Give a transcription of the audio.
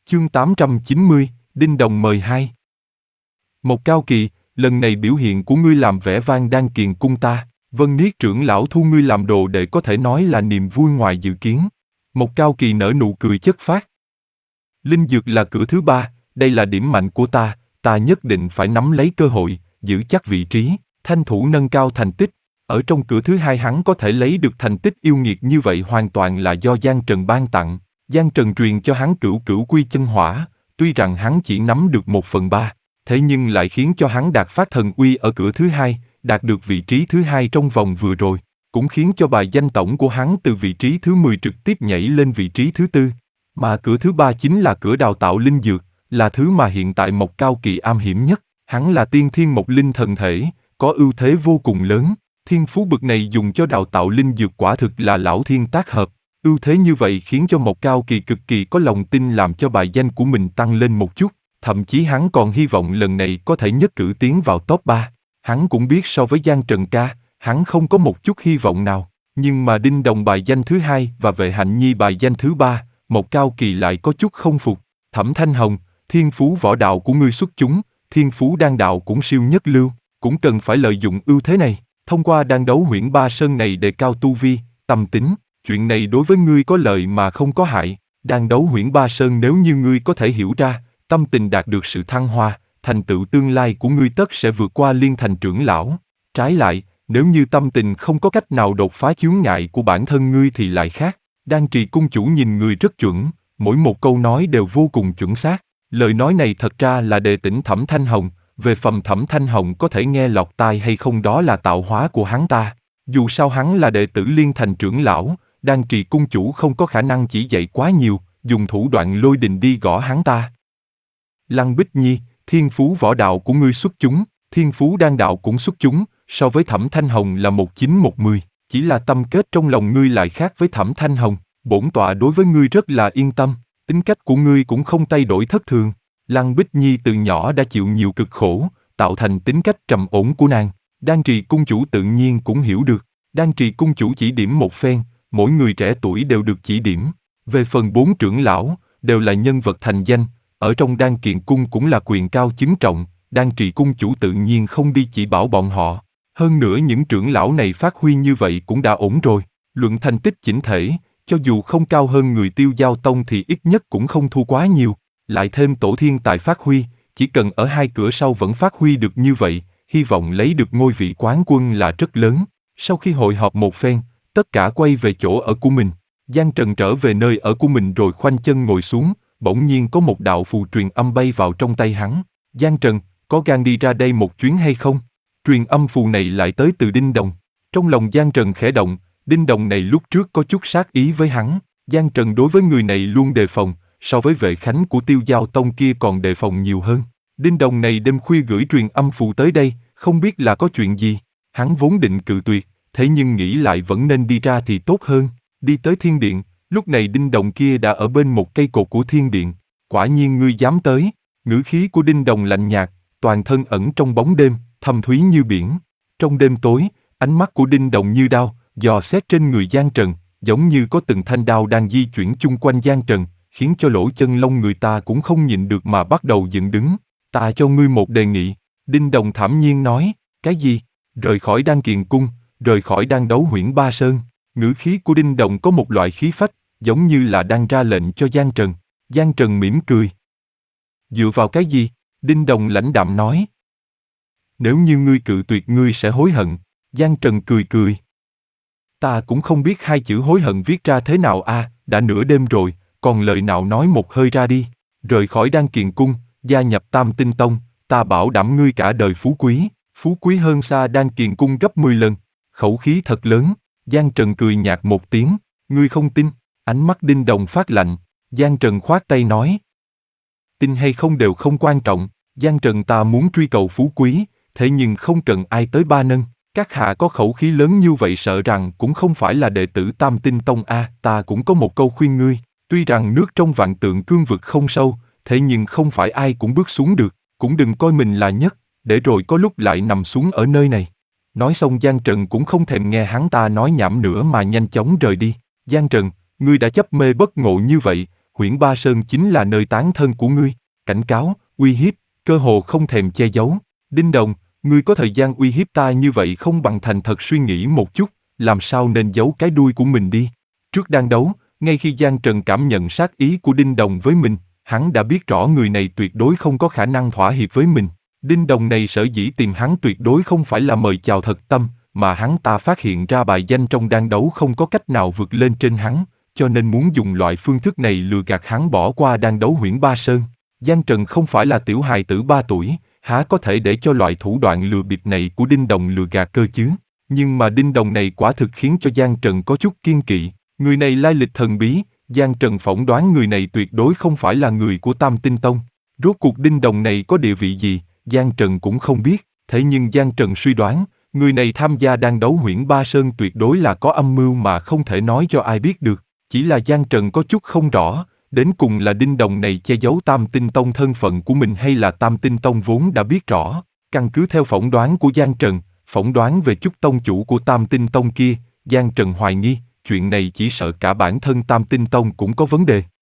Chương 890, Đinh Đồng mời hai. Một Cao Kỳ, lần này biểu hiện của ngươi làm vẻ vang Đan Kiền cung ta, Vân Niết trưởng lão thu ngươi làm đồ đệ có thể nói là niềm vui ngoài dự kiến. Một Cao Kỳ nở nụ cười chất phác. Linh dược là cửa thứ ba, đây là điểm mạnh của ta nhất định phải nắm lấy cơ hội, giữ chắc vị trí, thanh thủ nâng cao thành tích. Ở trong cửa thứ hai hắn có thể lấy được thành tích yêu nghiệt như vậy hoàn toàn là do Giang Trần ban tặng. Giang Trần truyền cho hắn cửu cửu quy chân hỏa, tuy rằng hắn chỉ nắm được 1/3, thế nhưng lại khiến cho hắn đạt phát thần uy ở cửa thứ hai, đạt được vị trí thứ hai trong vòng vừa rồi, cũng khiến cho bài danh tổng của hắn từ vị trí thứ 10 trực tiếp nhảy lên vị trí thứ 4. Mà cửa thứ ba chính là cửa đào tạo linh dược, là thứ mà hiện tại Một Cao Kỳ am hiểm nhất. Hắn là tiên thiên một linh thần thể, có ưu thế vô cùng lớn. Thiên phú bậc này dùng cho đào tạo linh dược quả thực là lão thiên tác hợp. Ưu thế như vậy khiến cho Một Cao Kỳ cực kỳ có lòng tin làm cho bài danh của mình tăng lên một chút. Thậm chí hắn còn hy vọng lần này có thể nhất cử tiến vào top 3. Hắn cũng biết so với Giang Trần ca, hắn không có một chút hy vọng nào. Nhưng mà Đinh Đồng bài danh thứ hai và Vệ Hạnh Nhi bài danh thứ 3, Một Cao Kỳ lại có chút không phục. Thẩm Thanh Hồng, thiên phú võ đạo của ngươi xuất chúng, thiên phú đan đạo cũng siêu nhất lưu, cũng cần phải lợi dụng ưu thế này. Thông qua đan đấu huyễn ba sơn này đề cao tu vi, tâm tính, chuyện này đối với ngươi có lợi mà không có hại. Đan đấu huyễn ba sơn nếu như ngươi có thể hiểu ra, tâm tình đạt được sự thăng hoa, thành tựu tương lai của ngươi tất sẽ vượt qua Liên Thành trưởng lão. Trái lại, nếu như tâm tình không có cách nào đột phá chướng ngại của bản thân ngươi thì lại khác. Đan Trì cung chủ nhìn người rất chuẩn, mỗi một câu nói đều vô cùng chuẩn xác. Lời nói này thật ra là đề tỉnh Thẩm Thanh Hồng. Về phần Thẩm Thanh Hồng có thể nghe lọt tai hay không đó là tạo hóa của hắn ta. Dù sao hắn là đệ tử Liên Thành trưởng lão, Đan Trì cung chủ không có khả năng chỉ dạy quá nhiều, dùng thủ đoạn lôi đình đi gõ hắn ta. Lăng Bích Nhi, thiên phú võ đạo của ngươi xuất chúng, thiên phú đan đạo cũng xuất chúng, so với Thẩm Thanh Hồng là 19-10, chỉ là tâm kết trong lòng ngươi lại khác với Thẩm Thanh Hồng, bổn tọa đối với ngươi rất là yên tâm, tính cách của ngươi cũng không thay đổi thất thường. Lăng Bích Nhi từ nhỏ đã chịu nhiều cực khổ, tạo thành tính cách trầm ổn của nàng. Đan Trì cung chủ tự nhiên cũng hiểu được. Đan Trì cung chủ chỉ điểm một phen, mỗi người trẻ tuổi đều được chỉ điểm. Về phần 4 trưởng lão, đều là nhân vật thành danh, ở trong Đan Kiền cung cũng là quyền cao chức trọng. Đan Trì cung chủ tự nhiên không đi chỉ bảo bọn họ. Hơn nữa những trưởng lão này phát huy như vậy cũng đã ổn rồi. Luận thành tích chỉnh thể, cho dù không cao hơn người Tiêu Giao Tông thì ít nhất cũng không thua quá nhiều. Lại thêm tổ thiên tài phát huy, chỉ cần ở 2 cửa sau vẫn phát huy được như vậy, hy vọng lấy được ngôi vị quán quân là rất lớn. Sau khi hội họp một phen, tất cả quay về chỗ ở của mình. Giang Trần trở về nơi ở của mình rồi khoanh chân ngồi xuống, bỗng nhiên có một đạo phù truyền âm bay vào trong tay hắn. Giang Trần, có gan đi ra đây một chuyến hay không? Truyền âm phù này lại tới từ Đinh Đồng. Trong lòng Giang Trần khẽ động, Đinh Đồng này lúc trước có chút sát ý với hắn. Giang Trần đối với người này luôn đề phòng, so với Vệ Khánh của Tiêu Giao Tông kia còn đề phòng nhiều hơn. Đinh Đồng này đêm khuya gửi truyền âm phù tới đây, không biết là có chuyện gì. Hắn vốn định cự tuyệt, thế nhưng nghĩ lại vẫn nên đi ra thì tốt hơn. Đi tới thiên điện, lúc này Đinh Đồng kia đã ở bên một cây cột của thiên điện. Quả nhiên ngươi dám tới. Ngữ khí của Đinh Đồng lạnh nhạt, toàn thân ẩn trong bóng đêm, thâm thúy như biển. Trong đêm tối, ánh mắt của Đinh Đồng như đao, dò xét trên người Giang Trần, giống như có từng thanh đao đang di chuyển chung quanh Giang Trần, khiến cho lỗ chân lông người ta cũng không nhịn được mà bắt đầu dựng đứng. Ta cho ngươi một đề nghị. Đinh Đồng thản nhiên nói. Cái gì? Rời khỏi Đan Kiền cung, rời khỏi đan đấu huyễn ba sơn. Ngữ khí của Đinh Đồng có một loại khí phách, giống như là đang ra lệnh cho Giang Trần. Giang Trần mỉm cười. Dựa vào cái gì? Đinh Đồng lãnh đạm nói. Nếu như ngươi cự tuyệt ngươi sẽ hối hận. Giang Trần cười cười. Ta cũng không biết 2 chữ hối hận viết ra thế nào à, đã nửa đêm rồi, còn lời nào nói một hơi ra đi. Rời khỏi Đan Kiền cung, gia nhập Tam Tinh Tông, ta bảo đảm ngươi cả đời phú quý hơn xa Đan Kiền cung gấp 10 lần. Khẩu khí thật lớn. Giang Trần cười nhạt một tiếng. Ngươi không tin? Ánh mắt Đinh Đồng phát lạnh. Giang Trần khoát tay nói. Tin hay không đều không quan trọng. Giang Trần ta muốn truy cầu phú quý, thế nhưng không cần ai tới ba nâng. Các hạ có khẩu khí lớn như vậy sợ rằng cũng không phải là đệ tử Tam Tinh Tông a. Ta cũng có một câu khuyên ngươi. Tuy rằng nước trong vạn tượng cương vực không sâu, thế nhưng không phải ai cũng bước xuống được. Cũng đừng coi mình là nhất, để rồi có lúc lại nằm xuống ở nơi này. Nói xong Giang Trần cũng không thèm nghe hắn ta nói nhảm nữa mà nhanh chóng rời đi. Giang Trần, ngươi đã chấp mê bất ngộ như vậy, Huyễn Ba Sơn chính là nơi tán thân của ngươi. Cảnh cáo, uy hiếp, cơ hồ không thèm che giấu. Đinh Đồng, ngươi có thời gian uy hiếp ta như vậy không bằng thành thật suy nghĩ một chút, làm sao nên giấu cái đuôi của mình đi. Trước đang đấu, ngay khi Giang Trần cảm nhận sát ý của Đinh Đồng với mình, hắn đã biết rõ người này tuyệt đối không có khả năng thỏa hiệp với mình. Đinh Đồng này sở dĩ tìm hắn tuyệt đối không phải là mời chào thật tâm, mà hắn ta phát hiện ra bài danh trong đan đấu không có cách nào vượt lên trên hắn, cho nên muốn dùng loại phương thức này lừa gạt hắn bỏ qua đan đấu Huyễn Ba Sơn. Giang Trần không phải là tiểu hài tử 3 tuổi, há có thể để cho loại thủ đoạn lừa bịp này của Đinh Đồng lừa gạt cơ chứ. Nhưng mà Đinh Đồng này quả thực khiến cho Giang Trần có chút kiêng kỵ. Người này lai lịch thần bí, Giang Trần phỏng đoán người này tuyệt đối không phải là người của Tam Tinh Tông. Rốt cuộc Đinh Đồng này có địa vị gì, Giang Trần cũng không biết, thế nhưng Giang Trần suy đoán, người này tham gia đan đấu Huyễn Ba Sơn tuyệt đối là có âm mưu mà không thể nói cho ai biết được. Chỉ là Giang Trần có chút không rõ, đến cùng là Đinh Đồng này che giấu Tam Tinh Tông thân phận của mình hay là Tam Tinh Tông vốn đã biết rõ. Căn cứ theo phỏng đoán của Giang Trần, phỏng đoán về chút tông chủ của Tam Tinh Tông kia, Giang Trần hoài nghi, chuyện này chỉ sợ cả bản thân Tam Tinh Tông cũng có vấn đề.